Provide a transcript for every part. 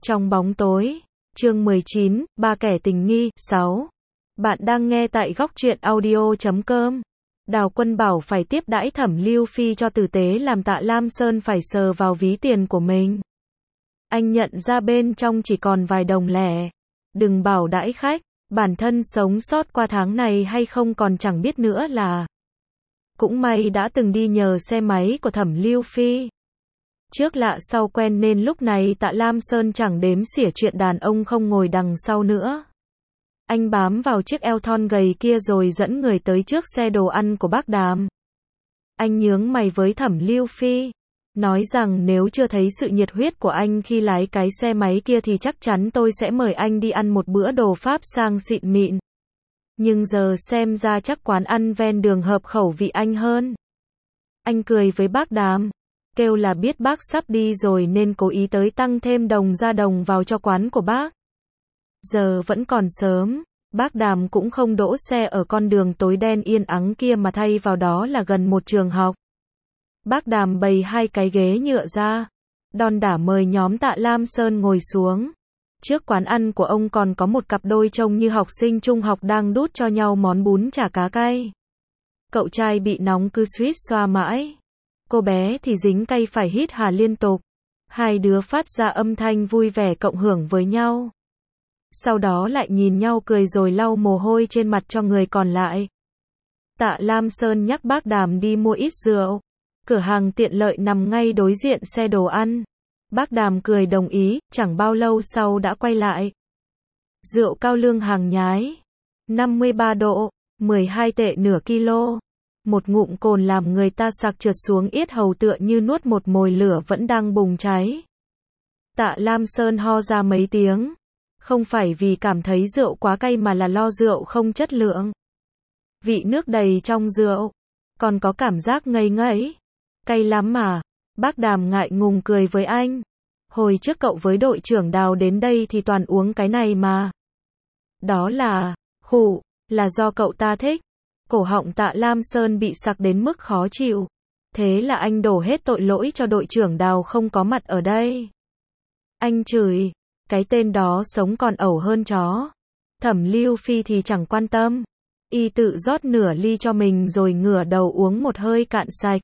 Trong bóng tối, chương 19, ba kẻ tình nghi, 6. Bạn đang nghe tại góc truyện audio.com. Đào Quân bảo phải tiếp đãi Thẩm Lưu Phi cho tử tế làm Tạ Lam Sơn phải sờ vào ví tiền của mình. Anh nhận ra bên trong chỉ còn vài đồng lẻ. Đừng bảo đãi khách, bản thân sống sót qua tháng này hay không còn chẳng biết nữa là. Cũng may đã từng đi nhờ xe máy của Thẩm Lưu Phi. Trước lạ sau quen nên lúc này Tạ Lam Sơn chẳng đếm xỉa chuyện đàn ông không ngồi đằng sau nữa. Anh bám vào chiếc eo thon gầy kia rồi dẫn người tới trước xe đồ ăn của bác Đàm. Anh nhướng mày với Thẩm Lưu Phi, nói rằng nếu chưa thấy sự nhiệt huyết của anh khi lái cái xe máy kia thì chắc chắn tôi sẽ mời anh đi ăn một bữa đồ Pháp sang xịn mịn. Nhưng giờ xem ra chắc quán ăn ven đường hợp khẩu vị anh hơn. Anh cười với bác Đàm, kêu là biết bác sắp đi rồi nên cố ý tới tăng thêm đồng ra đồng vào cho quán của bác. Giờ vẫn còn sớm, bác Đàm cũng không đỗ xe ở con đường tối đen yên ắng kia mà thay vào đó là gần một trường học. Bác Đàm bày hai cái ghế nhựa ra, đon đả mời nhóm Tạ Lam Sơn ngồi xuống. Trước quán ăn của ông còn có một cặp đôi trông như học sinh trung học đang đút cho nhau món bún chả cá cay. Cậu trai bị nóng cứ suýt xoa mãi. Cô bé thì dính cay phải hít hà liên tục. Hai đứa phát ra âm thanh vui vẻ cộng hưởng với nhau. Sau đó lại nhìn nhau cười rồi lau mồ hôi trên mặt cho người còn lại. Tạ Lam Sơn nhắc bác Đàm đi mua ít rượu. Cửa hàng tiện lợi nằm ngay đối diện xe đồ ăn. Bác Đàm cười đồng ý, chẳng bao lâu sau đã quay lại. Rượu cao lương hàng nhái. 53 độ, 12 tệ nửa kilo. Một ngụm cồn làm người ta sặc trượt xuống yết hầu tựa như nuốt một mồi lửa vẫn đang bùng cháy. Tạ Lam Sơn ho ra mấy tiếng. Không phải vì cảm thấy rượu quá cay mà là lo rượu không chất lượng. Vị nước đầy trong rượu. Còn có cảm giác ngây ngấy. Cay lắm mà. Bác Đàm ngại ngùng cười với anh. Hồi trước cậu với đội trưởng Đào đến đây thì toàn uống cái này mà. Đó là, khụ, là do cậu ta thích. Cổ họng Tạ Lam Sơn bị sặc đến mức khó chịu. Thế là anh đổ hết tội lỗi cho đội trưởng Đào không có mặt ở đây. Anh chửi, cái tên đó sống còn ẩu hơn chó. Thẩm Lưu Phi thì chẳng quan tâm. Y tự rót nửa ly cho mình rồi ngửa đầu uống một hơi cạn sạch.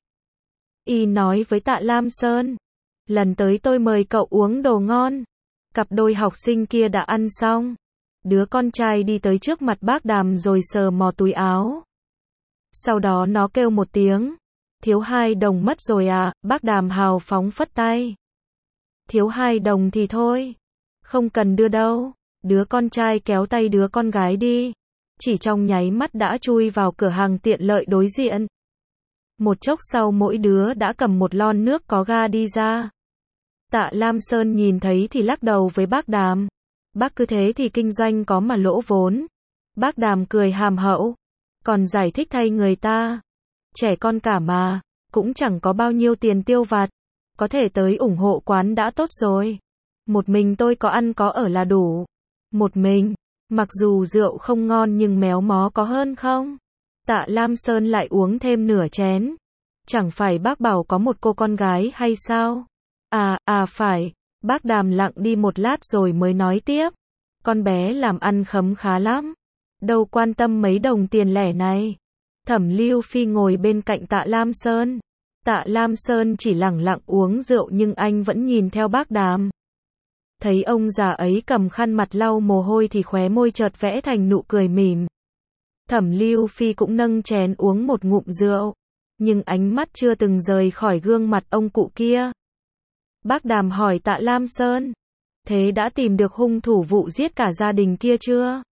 Y nói với Tạ Lam Sơn, lần tới tôi mời cậu uống đồ ngon. Cặp đôi học sinh kia đã ăn xong. Đứa con trai đi tới trước mặt bác Đàm rồi sờ mò túi áo. Sau đó nó kêu một tiếng. Thiếu 2 đồng mất rồi à, bác Đàm hào phóng phất tay. Thiếu 2 đồng thì thôi. Không cần đưa đâu. Đứa con trai kéo tay đứa con gái đi. Chỉ trong nháy mắt đã chui vào cửa hàng tiện lợi đối diện. Một chốc sau mỗi đứa đã cầm một lon nước có ga đi ra. Tạ Lam Sơn nhìn thấy thì lắc đầu với bác Đàm. Bác cứ thế thì kinh doanh có mà lỗ vốn. Bác Đàm cười hàm hậu. Còn giải thích thay người ta. Trẻ con cả mà. Cũng chẳng có bao nhiêu tiền tiêu vặt. Có thể tới ủng hộ quán đã tốt rồi. Một mình tôi có ăn có ở là đủ. Một mình. Mặc dù rượu không ngon nhưng méo mó có hơn không? Tạ Lam Sơn lại uống thêm nửa chén. Chẳng phải bác bảo có một cô con gái hay sao? Phải. Bác Đàm lặng đi một lát rồi mới nói tiếp. Con bé làm ăn khấm khá lắm. Đâu quan tâm mấy đồng tiền lẻ này. Thẩm Lưu Phi ngồi bên cạnh Tạ Lam Sơn. Tạ Lam Sơn chỉ lẳng lặng uống rượu nhưng anh vẫn nhìn theo bác Đàm. Thấy ông già ấy cầm khăn mặt lau mồ hôi thì khóe môi chợt vẽ thành nụ cười mỉm. Thẩm Lưu Phi cũng nâng chén uống một ngụm rượu. Nhưng ánh mắt chưa từng rời khỏi gương mặt ông cụ kia. Bác Đàm hỏi Tạ Lam Sơn. Thế đã tìm được hung thủ vụ giết cả gia đình kia chưa?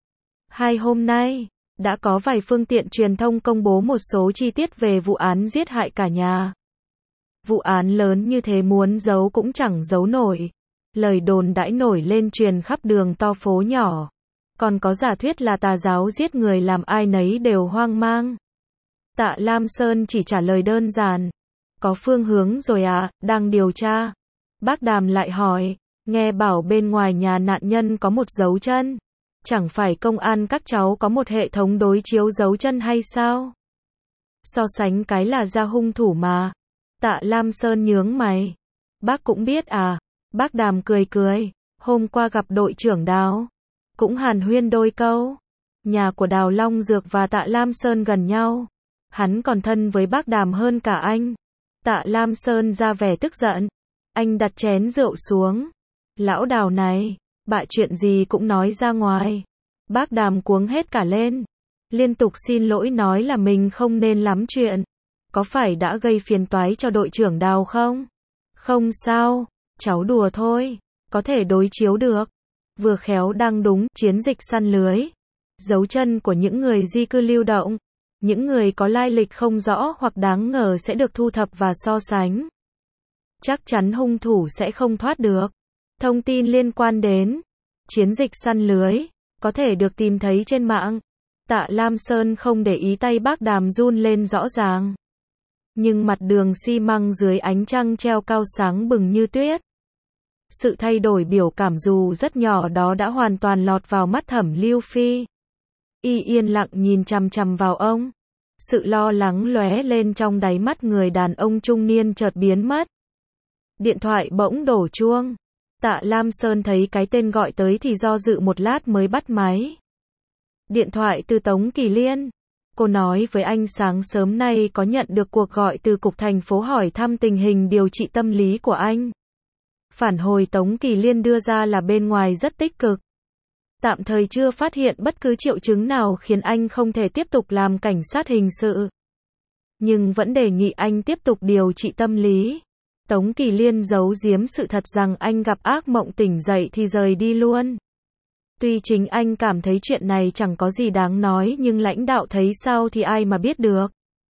2 hôm nay, đã có vài phương tiện truyền thông công bố một số chi tiết về vụ án giết hại cả nhà. Vụ án lớn như thế muốn giấu cũng chẳng giấu nổi. Lời đồn đãi nổi lên truyền khắp đường to phố nhỏ. Còn có giả thuyết là tà giáo giết người làm ai nấy đều hoang mang. Tạ Lam Sơn chỉ trả lời đơn giản. Có phương hướng rồi à, đang điều tra. Bác Đàm lại hỏi, nghe bảo bên ngoài nhà nạn nhân có một dấu chân. Chẳng phải công an các cháu có một hệ thống đối chiếu dấu chân hay sao? So sánh cái là ra hung thủ mà. Tạ Lam Sơn nhướng mày. Bác cũng biết à? Bác Đàm cười cười. Hôm qua gặp đội trưởng Đào, cũng hàn huyên đôi câu. Nhà của Đào Long Dược và Tạ Lam Sơn gần nhau. Hắn còn thân với bác Đàm hơn cả anh. Tạ Lam Sơn ra vẻ tức giận. Anh đặt chén rượu xuống. Lão Đào này, bạ chuyện gì cũng nói ra ngoài. Bác Đàm cuống hết cả lên. Liên tục xin lỗi nói là mình không nên lắm chuyện. Có phải đã gây phiền toái cho đội trưởng Đào không? Không sao, cháu đùa thôi. Có thể đối chiếu được. Vừa khéo đang đúng, chiến dịch săn lưới. Dấu chân của những người di cư lưu động. Những người có lai lịch không rõ hoặc đáng ngờ sẽ được thu thập và so sánh. Chắc chắn hung thủ sẽ không thoát được. Thông tin liên quan đến chiến dịch săn lưới có thể được tìm thấy trên mạng. Tạ Lam Sơn không để ý tay bác Đàm run lên rõ ràng. Nhưng mặt đường xi măng dưới ánh trăng treo cao sáng bừng như tuyết. Sự thay đổi biểu cảm dù rất nhỏ đó đã hoàn toàn lọt vào mắt Thẩm Lưu Phi. Y yên lặng nhìn chằm chằm vào ông. Sự lo lắng lóe lên trong đáy mắt người đàn ông trung niên chợt biến mất. Điện thoại bỗng đổ chuông. Tạ Lam Sơn thấy cái tên gọi tới thì do dự một lát mới bắt máy. Điện thoại từ Tống Kỳ Liên. Cô nói với anh sáng sớm nay có nhận được cuộc gọi từ cục thành phố hỏi thăm tình hình điều trị tâm lý của anh. Phản hồi Tống Kỳ Liên đưa ra là bên ngoài rất tích cực. Tạm thời chưa phát hiện bất cứ triệu chứng nào khiến anh không thể tiếp tục làm cảnh sát hình sự. Nhưng vẫn đề nghị anh tiếp tục điều trị tâm lý. Tống Kỳ Liên giấu giếm sự thật rằng anh gặp ác mộng tỉnh dậy thì rời đi luôn. Tuy chính anh cảm thấy chuyện này chẳng có gì đáng nói nhưng lãnh đạo thấy sao thì ai mà biết được.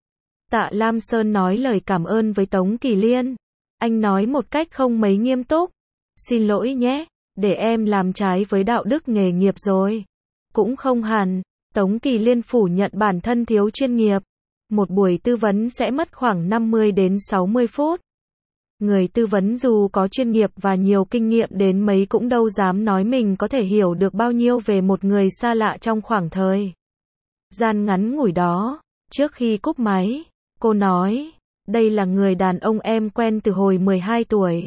Tạ Lam Sơn nói lời cảm ơn với Tống Kỳ Liên. Anh nói một cách không mấy nghiêm túc. Xin lỗi nhé, để em làm trái với đạo đức nghề nghiệp rồi. Cũng không hẳn, Tống Kỳ Liên phủ nhận bản thân thiếu chuyên nghiệp. Một buổi tư vấn sẽ mất khoảng 50 đến 60 phút. Người tư vấn dù có chuyên nghiệp và nhiều kinh nghiệm đến mấy cũng đâu dám nói mình có thể hiểu được bao nhiêu về một người xa lạ trong khoảng thời gian ngắn ngủi đó. Trước khi cúp máy, cô nói, đây là người đàn ông em quen từ hồi 12 tuổi.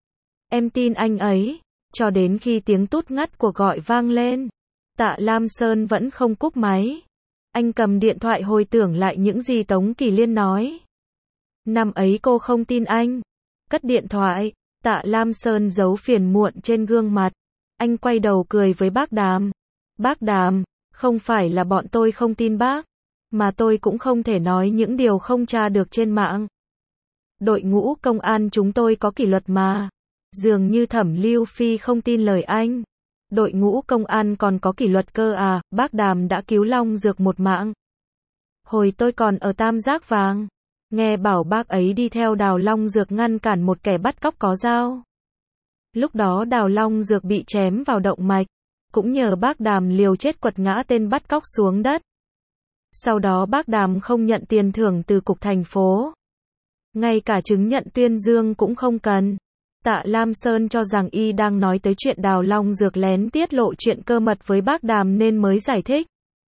Em tin anh ấy, cho đến khi tiếng tút ngắt cuộc gọi vang lên. Tạ Lam Sơn vẫn không cúp máy. Anh cầm điện thoại hồi tưởng lại những gì Tống Kỳ Liên nói. Năm ấy cô không tin anh. Cất điện thoại, Tạ Lam Sơn giấu phiền muộn trên gương mặt. Anh quay đầu cười với bác Đàm. Bác Đàm, không phải là bọn tôi không tin bác, mà tôi cũng không thể nói những điều không tra được trên mạng. Đội ngũ công an chúng tôi có kỷ luật mà. Dường như Thẩm Lưu Phi không tin lời anh. Đội ngũ công an còn có kỷ luật cơ à, bác Đàm đã cứu Long Dược một mạng. Hồi tôi còn ở Tam Giác Vàng, nghe bảo bác ấy đi theo Đào Long Dược ngăn cản một kẻ bắt cóc có dao. Lúc đó Đào Long Dược bị chém vào động mạch, cũng nhờ bác Đàm liều chết quật ngã tên bắt cóc xuống đất. Sau đó bác Đàm không nhận tiền thưởng từ cục thành phố. Ngay cả chứng nhận tuyên dương cũng không cần. Tạ Lam Sơn cho rằng y đang nói tới chuyện Đào Long Dược lén tiết lộ chuyện cơ mật với bác Đàm nên mới giải thích.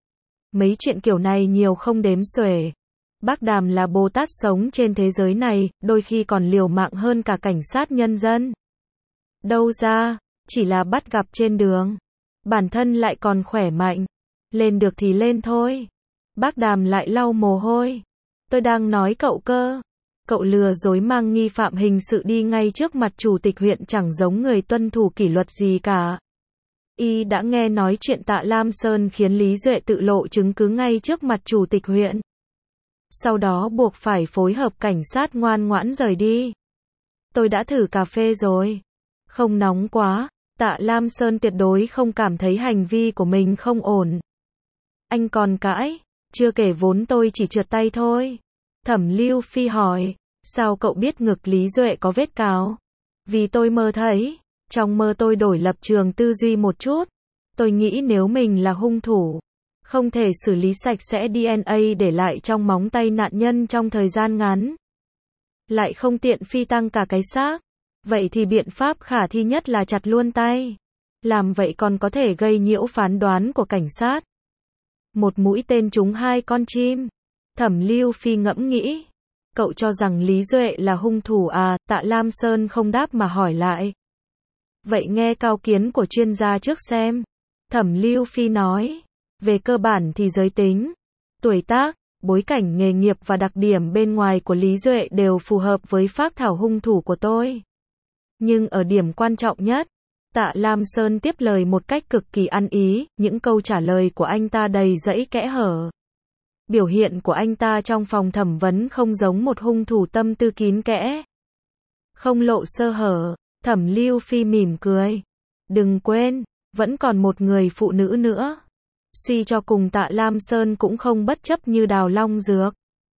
Mấy chuyện kiểu này nhiều không đếm xuể. Bác Đàm là Bồ Tát sống trên thế giới này, đôi khi còn liều mạng hơn cả cảnh sát nhân dân. Đâu ra, chỉ là bắt gặp trên đường. Bản thân lại còn khỏe mạnh. Lên được thì lên thôi. Bác Đàm lại lau mồ hôi. Tôi đang nói cậu cơ. Cậu lừa dối mang nghi phạm hình sự đi ngay trước mặt chủ tịch huyện chẳng giống người tuân thủ kỷ luật gì cả. Y đã nghe nói chuyện Tạ Lam Sơn khiến Lý Duệ tự lộ chứng cứ ngay trước mặt chủ tịch huyện. Sau đó buộc phải phối hợp cảnh sát ngoan ngoãn rời đi. Tôi đã thử cà phê rồi. Không nóng quá. Tạ Lam Sơn tuyệt đối không cảm thấy hành vi của mình không ổn. Anh còn cãi. Chưa kể vốn tôi chỉ trượt tay thôi. Thẩm Lưu Phi hỏi. Sao cậu biết ngực Lý Duệ có vết cào? Vì tôi mơ thấy. Trong mơ tôi đổi lập trường tư duy một chút. Tôi nghĩ nếu mình là hung thủ, không thể xử lý sạch sẽ DNA để lại trong móng tay nạn nhân trong thời gian ngắn. Lại không tiện phi tang cả cái xác. Vậy thì biện pháp khả thi nhất là chặt luôn tay. Làm vậy còn có thể gây nhiễu phán đoán của cảnh sát. Một mũi tên trúng hai con chim. Thẩm Lưu Phi ngẫm nghĩ. Cậu cho rằng Lý Duệ là hung thủ à? Tạ Lam Sơn không đáp mà hỏi lại. Vậy nghe cao kiến của chuyên gia trước xem. Thẩm Lưu Phi nói. Về cơ bản thì giới tính, tuổi tác, bối cảnh nghề nghiệp và đặc điểm bên ngoài của Lý Duệ đều phù hợp với phác thảo hung thủ của tôi. Nhưng ở điểm quan trọng nhất, Tạ Lam Sơn tiếp lời một cách cực kỳ ăn ý, những câu trả lời của anh ta đầy rẫy kẽ hở. Biểu hiện của anh ta trong phòng thẩm vấn không giống một hung thủ tâm tư kín kẽ. Không lộ sơ hở, Thẩm Lưu Phi mỉm cười. Đừng quên, vẫn còn một người phụ nữ nữa. Suy cho cùng Tạ Lam Sơn cũng không bất chấp như Đào Long Dược.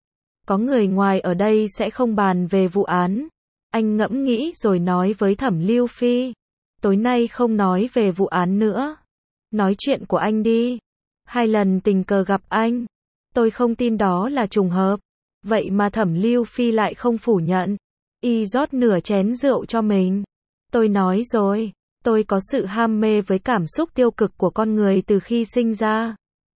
Có người ngoài ở đây sẽ không bàn về vụ án. Anh ngẫm nghĩ rồi nói với Thẩm Lưu Phi. Tối nay không nói về vụ án nữa. Nói chuyện của anh đi. 2 lần tình cờ gặp anh. Tôi không tin đó là trùng hợp. Vậy mà Thẩm Lưu Phi lại không phủ nhận. Y rót nửa chén rượu cho mình. Tôi nói rồi. Tôi có sự ham mê với cảm xúc tiêu cực của con người từ khi sinh ra.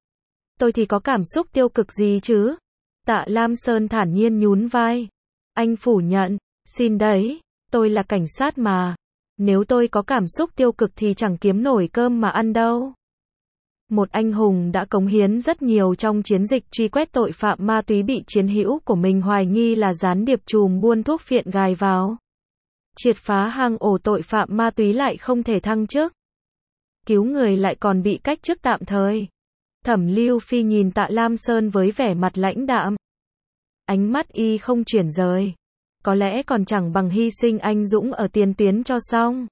Tôi thì có cảm xúc tiêu cực gì chứ? Tạ Lam Sơn thản nhiên nhún vai. Anh phủ nhận. Xin đấy, tôi là cảnh sát mà. Nếu tôi có cảm xúc tiêu cực thì chẳng kiếm nổi cơm mà ăn đâu. Một anh hùng đã cống hiến rất nhiều trong chiến dịch truy quét tội phạm ma túy bị chiến hữu của mình hoài nghi là gián điệp trùm buôn thuốc phiện gài vào. Triệt phá hang ổ tội phạm ma túy lại không thể thăng chức. Cứu người lại còn bị cách chức tạm thời. Thẩm Lưu Phi nhìn Tạ Lam Sơn với vẻ mặt lãnh đạm. Ánh mắt y không chuyển rời. Có lẽ còn chẳng bằng hy sinh anh dũng ở tiền tuyến cho xong.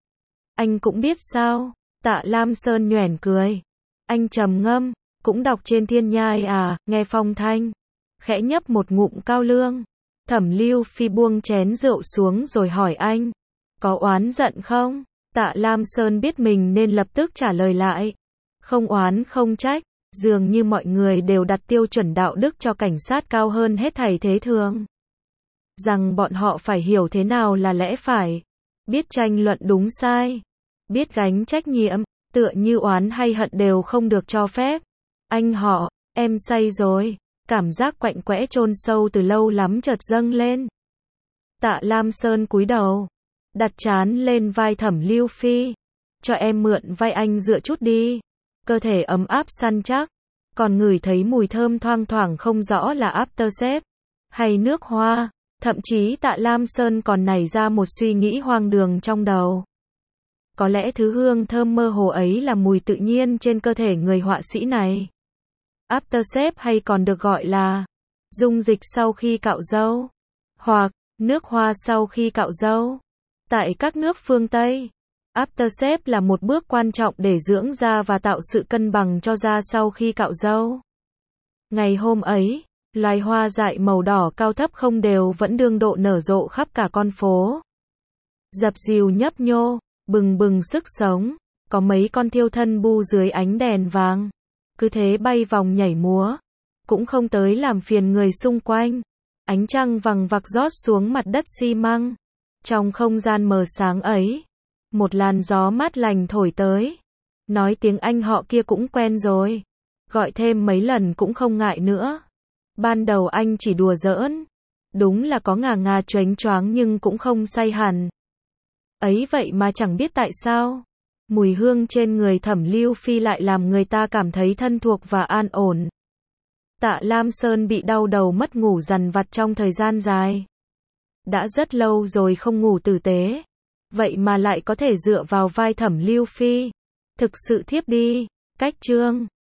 Anh cũng biết sao? Tạ Lam Sơn nhoẻn cười. Anh trầm ngâm, cũng đọc trên thiên nhai à, nghe phong thanh. Khẽ nhấp một ngụm cao lương. Thẩm Lưu Phi buông chén rượu xuống rồi hỏi anh. Có oán giận không? Tạ Lam Sơn biết mình nên lập tức trả lời lại. Không oán không trách. Dường như mọi người đều đặt tiêu chuẩn đạo đức cho cảnh sát cao hơn hết thảy thế thường. Rằng bọn họ phải hiểu thế nào là lẽ phải. Biết tranh luận đúng sai. Biết gánh trách nhiệm. Tựa như oán hay hận đều không được cho phép. Anh họ, em say rồi. Cảm giác quạnh quẽ chôn sâu từ lâu lắm chợt dâng lên. Tạ Lam Sơn cúi đầu. Đặt trán lên vai Thẩm Lưu Phi. Cho em mượn vai anh dựa chút đi. Cơ thể ấm áp săn chắc. Còn ngửi thấy mùi thơm thoang thoảng không rõ là aftershave. Hay nước hoa. Thậm chí Tạ Lam Sơn còn nảy ra một suy nghĩ hoang đường trong đầu. Có lẽ thứ hương thơm mơ hồ ấy là mùi tự nhiên trên cơ thể người họa sĩ này. Aftershave hay còn được gọi là dung dịch sau khi cạo râu. Hoặc nước hoa sau khi cạo râu. Tại các nước phương Tây, aftershave là một bước quan trọng để dưỡng da và tạo sự cân bằng cho da sau khi cạo râu. Ngày hôm ấy, loài hoa dại màu đỏ cao thấp không đều vẫn đương độ nở rộ khắp cả con phố. Dập dìu nhấp nhô, bừng bừng sức sống, có mấy con thiêu thân bu dưới ánh đèn vàng. Cứ thế bay vòng nhảy múa, cũng không tới làm phiền người xung quanh. Ánh trăng vằng vặc rót xuống mặt đất xi măng. Trong không gian mờ sáng ấy, một làn gió mát lành thổi tới. Nói tiếng Anh họ kia cũng quen rồi. Gọi thêm mấy lần cũng không ngại nữa. Ban đầu anh chỉ đùa giỡn. Đúng là có ngà ngà choáng choáng nhưng cũng không say hẳn. Ấy vậy mà chẳng biết tại sao. Mùi hương trên người Thẩm Lưu Phi lại làm người ta cảm thấy thân thuộc và an ổn. Tạ Lam Sơn bị đau đầu mất ngủ dằn vặt trong thời gian dài. Đã rất lâu rồi không ngủ tử tế. Vậy mà lại có thể dựa vào vai Thẩm Lưu Phi. Thực sự thiếp đi. Cách chương